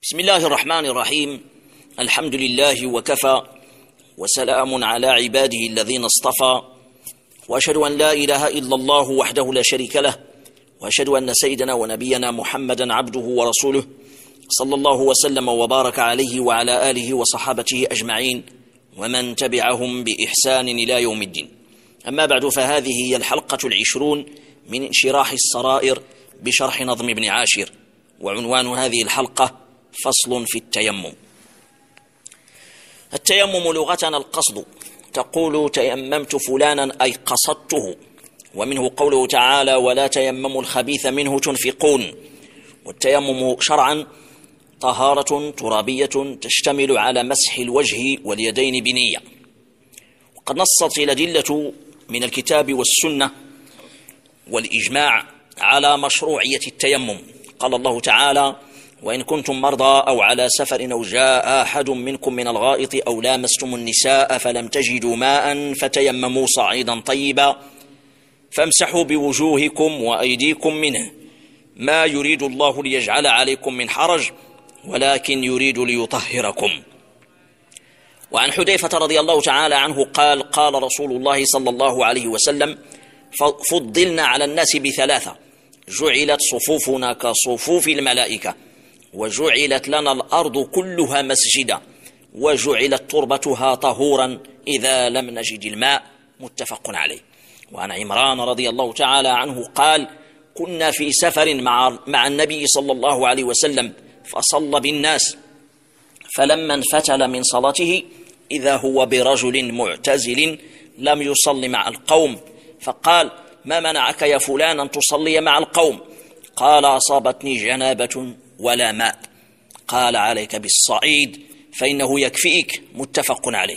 بسم الله الرحمن الرحيم. الحمد لله وكفى، وسلام على عباده الذين اصطفى، وأشهد أن لا إله إلا الله وحده لا شريك له، وأشهد أن سيدنا ونبينا محمدا عبده ورسوله، صلى الله وسلم وبارك عليه وعلى آله وصحابته أجمعين ومن تبعهم بإحسان إلى يوم الدين. أما بعد، فهذه هي الحلقة 20 من انشراح السرائر بشرح نظم ابن عاشر، وعنوان هذه الحلقة فصل في التيمم. التيمم لغتنا القصد، تقول تيممت فلانا أي قصدته، ومنه قوله تعالى ولا تيمموا الخبيث منه تنفقون. والتيمم شرعا طهارة ترابية تشتمل على مسح الوجه واليدين بنية، وقد نصت الأدلة من الكتاب والسنة والإجماع على مشروعية التيمم. قال الله تعالى وإن كنتم مرضى أو على سفر أو جاء أحد منكم من الغائط أو لامستم النساء فلم تجدوا ماء فتيمموا صعيدا طيبا فامسحوا بوجوهكم وأيديكم منه ما يريد الله ليجعل عليكم من حرج ولكن يريد ليطهركم. وعن حذيفة رضي الله تعالى عنه قال قال رسول الله صلى الله عليه وسلم فضلنا على الناس بثلاثة: جعلت صفوفنا كصفوف الملائكة، وجعلت لنا الأرض كلها مسجدا، وجعلت تربتها طهورا إذا لم نجد الماء. متفق عليه. وعن عمران رضي الله تعالى عنه قال كنا في سفر مع النبي صلى الله عليه وسلم فصلى بالناس، فلما انفتل من صلاته إذا هو برجل معتزل لم يصل مع القوم، فقال ما منعك يا فلان أن تصلي مع القوم؟ قال أصابتني جنابة ولا ماء. قال عليك بالصعيد فإنه يكفيك. متفق عليه.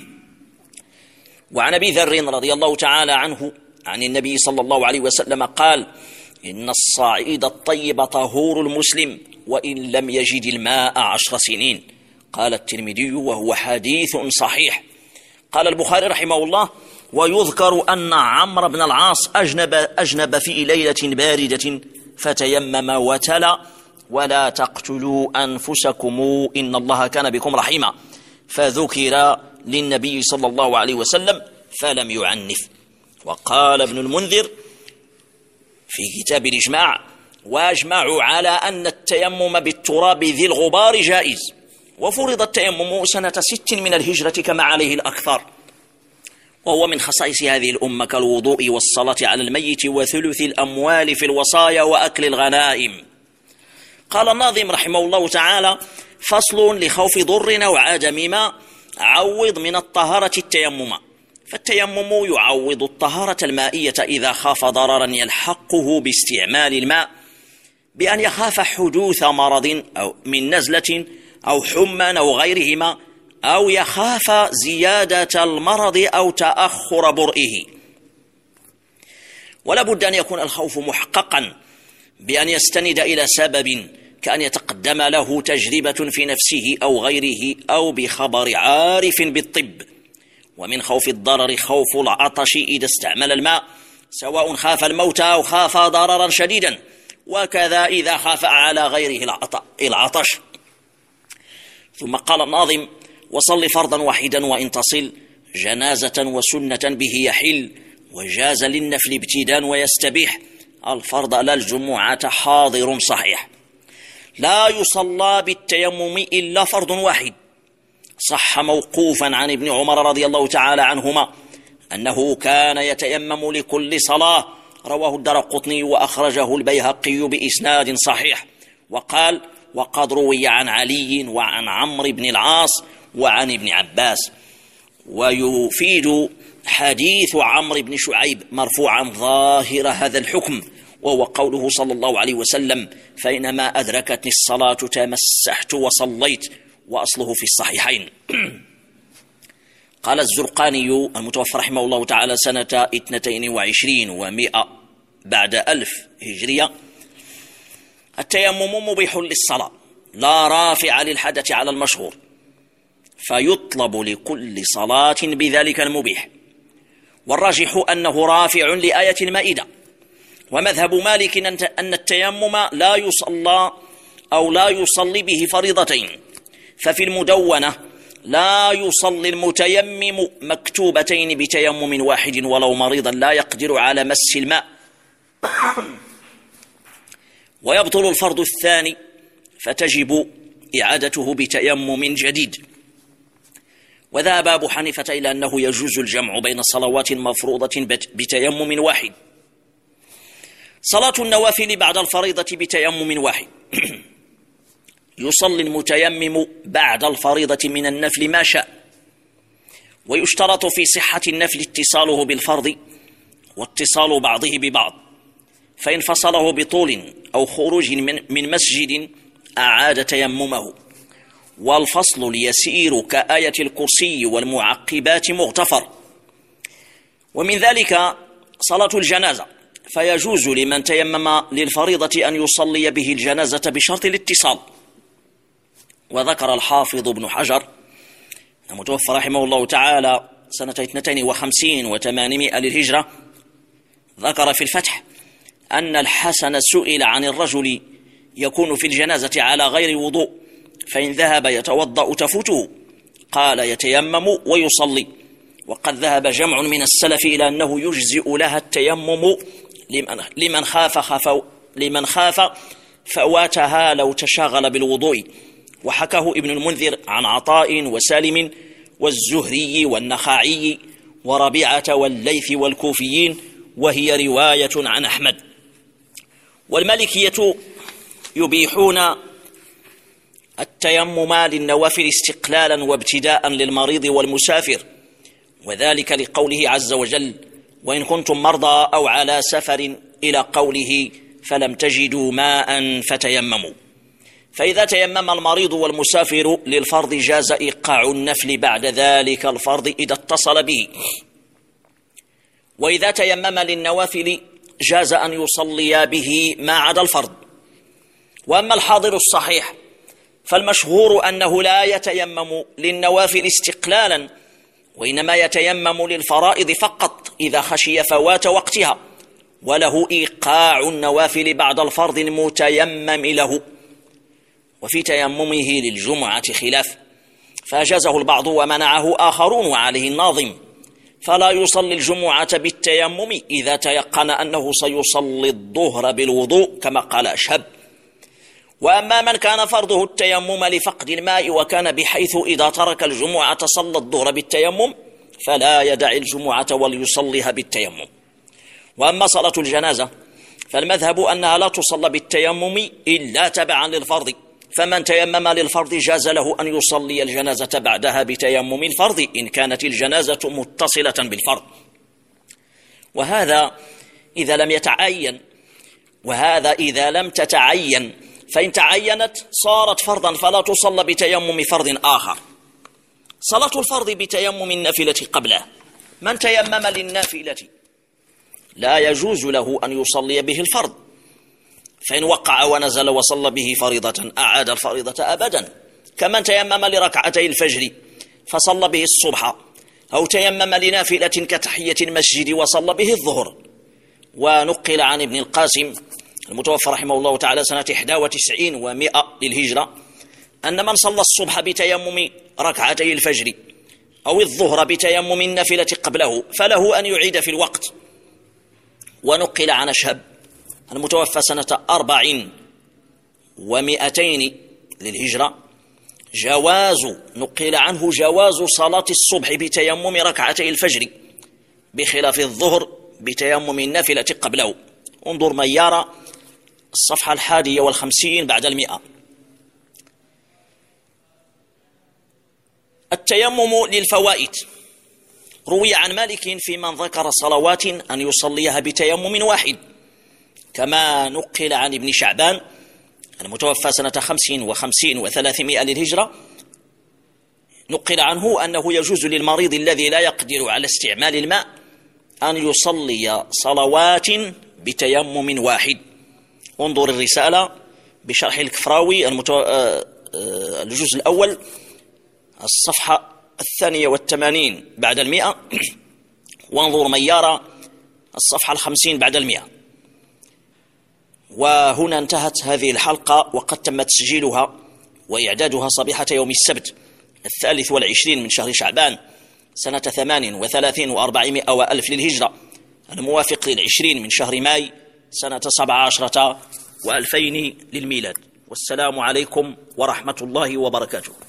وعن أبي ذر رضي الله تعالى عنه عن النبي صلى الله عليه وسلم قال إن الصعيد الطيب طهور المسلم وإن لم يجد الماء 10 سنين. قال الترمذي وهو حديث صحيح. قال البخاري رحمه الله ويذكر أن عمرو بن العاص أجنب في ليلة باردة فتيمم وتلا ولا تقتلوا أنفسكم إن الله كان بكم رحيما، فذكر للنبي صلى الله عليه وسلم فلم يعنف. وقال ابن المنذر في كتاب الإجماع واجمعوا على أن التيمم بالتراب ذي الغبار جائز، وفرض التيمم سنة 6 من الهجرة كما عليه الأكثر، وهو من خصائص هذه الأمة كالوضوء والصلاة على الميت وثلث الأموال في الوصايا وأكل الغنائم. قال الناظم رحمه الله تعالى فصل لخوف ضر أو عدم ما عوض من الطهارة التيمم. فالتيمم يعوض الطهارة المائية إذا خاف ضررا يلحقه باستعمال الماء، بأن يخاف حدوث مرض أو من نزلة أو حمى أو غيرهما، أو يخاف زيادة المرض أو تأخر برئه. ولا بد أن يكون الخوف محققا بأن يستند إلى سبب، كأن يتقدم له تجربة في نفسه أو غيره أو بخبر عارف بالطب. ومن خوف الضرر خوف العطش إذا استعمل الماء، سواء خاف الموت أو خاف ضررا شديدا، وكذا إذا خاف على غيره العطش. ثم قال الناظم وصل فرضا واحدا وإن تصل جنازة وسنة به يحل، وجاز للنفل ابتداء ويستبيح الفرض لا الجمعة حاضر صحيح. لا يصلى بالتيمم إلا فرض واحد. صح موقوفا عن ابن عمر رضي الله تعالى عنهما أنه كان يتيمم لكل صلاة، رواه الدرقطني وأخرجه البيهقي بإسناد صحيح. وقال وقد روي عن علي وعن عمرو بن العاص وعن ابن عباس. ويفيد حديث عمرو بن شعيب مرفوعا ظاهر هذا الحكم، وهو قوله صلى الله عليه وسلم فإنما أدركتني الصلاة تمسحت وصليت، وأصله في الصحيحين. قال الزرقاني المتوفى رحمه الله تعالى سنة 22 و100 بعد 1000 هجرية التيمم مبيح للصلاة لا رافع للحدث على المشهور، فيطلب لكل صلاة بذلك المبيح. والراجح أنه رافع لآية المائدة. ومذهب مالك أن التيمم لا يصلى أو لا يصلي به فريضتين. ففي المدونة: لا يصلي المتيمم مكتوبتين بتيمم واحد ولو مريضا لا يقدر على مس الماء. ويبطل الفرض الثاني فتجب إعادته بتيمم جديد. وذهب أبو حنيفة إلى أنه يجوز الجمع بين صلوات مفروضة بتيمم واحد. صلاة النوافل بعد الفريضة بتيمم واحد: يصلي المتيمم بعد الفريضة من النفل ما شاء، ويشترط في صحة النفل اتصاله بالفرض واتصال بعضه ببعض، فإن فصله بطول أو خروج من مسجد أعاد تيممه. والفصل اليسير كآية الكرسي والمعقبات مغتفر. ومن ذلك صلاة الجنازة، فيجوز لمن تيمم للفريضة أن يصلي به الجنازة بشرط الاتصال. وذكر الحافظ ابن حجر المتوفى رحمه الله تعالى سنة 52 و800 للهجرة، ذكر في الفتح أن الحسن سئل عن الرجل يكون في الجنازة على غير وضوء، فإن ذهب يتوضأ تفوته، قال: يتيمم ويصلي. وقد ذهب جمع من السلف إلى أنه يجزئ لها التيمم لمن خاف فواتها لو تشاغل بالوضوء. وحكاه ابن المنذر عن عطاء وسالم والزهري والنخعي وربيعة والليث والكوفيين، وهي رواية عن أحمد. والمالكية يبيحون التيمم للنوافل استقلالا وابتداء للمريض والمسافر، وذلك لقوله عز وجل: وإن كنتم مرضى أو على سفر، إلى قوله: فلم تجدوا ماء فتيمموا. فإذا تيمم المريض والمسافر للفرض جاز إيقاع النفل بعد ذلك الفرض إذا اتصل به. وإذا تيمم للنوافل جاز أن يصلي به ما عدا الفرض. وأما الحاضر الصحيح فالمشهور أنه لا يتيمم للنوافل استقلالا، وإنما يتيمم للفرائض فقط إذا خشي فوات وقتها، وله إيقاع النوافل بعد الفرض المتيمم له. وفي تيممه للجمعة خلاف، فأجازه البعض ومنعه آخرون، وعليه الناظم: فلا يصلي الجمعة بالتيمم إذا تيقن أنه سيصلي الظهر بالوضوء، كما قال أشهب. وأما من كان فرضه التيمم لفقد الماء وكان بحيث إذا ترك الجمعة صلى الظهر بالتيمم، فلا يدع الجمعة وليصليها بالتيمم. وأما صلاة الجنازة فالمذهب أنها لا تصلى بالتيمم إلا تبعا للفرض، فمن تيمم للفرض جاز له أن يصلي الجنازة بعدها بتيمم الفرض إن كانت الجنازة متصلة بالفرض. وهذا إذا لم يتعين، وهذا إذا لم تتعين، فإن تعينت صارت فرضا فلا تصلى بتيمم فرض آخر. صلاة الفرض بتيمم النافلة قبله: من تيمم للنافلة لا يجوز له أن يصلي به الفرض، فإن وقع ونزل وصلى به فريضة أعاد الفريضة أبدا، كمن تيمم لركعتي الفجر فصلى به الصبح، أو تيمم لنافلة كتحية المسجد وصلى به الظهر. ونقل عن ابن القاسم المتوفى رحمه الله تعالى سنة 91 و100 للهجرة أن من صلى الصبح بتيمم ركعتي الفجر أو الظهر بتيمم النافلة قبله فله أن يعيد في الوقت. ونقل عن أشهب المتوفى سنة 400 للهجرة نقل عنه جواز صلاة الصبح بتيمم ركعتي الفجر بخلاف الظهر بتيمم النافلة قبله. انظر من يرى الصفحة 51 بعد 100. التيمم للفوائد: روي عن مالك في من ذكر صلوات أن يصليها بتيمم واحد، كما نقل عن ابن شعبان المتوفى سنة 55 و300 للهجرة، نقل عنه أنه يجوز للمريض الذي لا يقدر على استعمال الماء أن يصلي صلوات بتيمم واحد. انظر الرسالة بشرح الكفراوي الجزء الأول الصفحة 82 بعد 100، وانظر من يرى الصفحة 50 بعد 100. وهنا انتهت هذه الحلقة، وقد تم تسجيلها وإعدادها صبيحة يوم السبت 23 من شهر شعبان سنة 38 و400 وألف للهجرة، الموافق 20 من شهر ماي سنة 17 و2000 للميلاد. والسلام عليكم ورحمة الله وبركاته.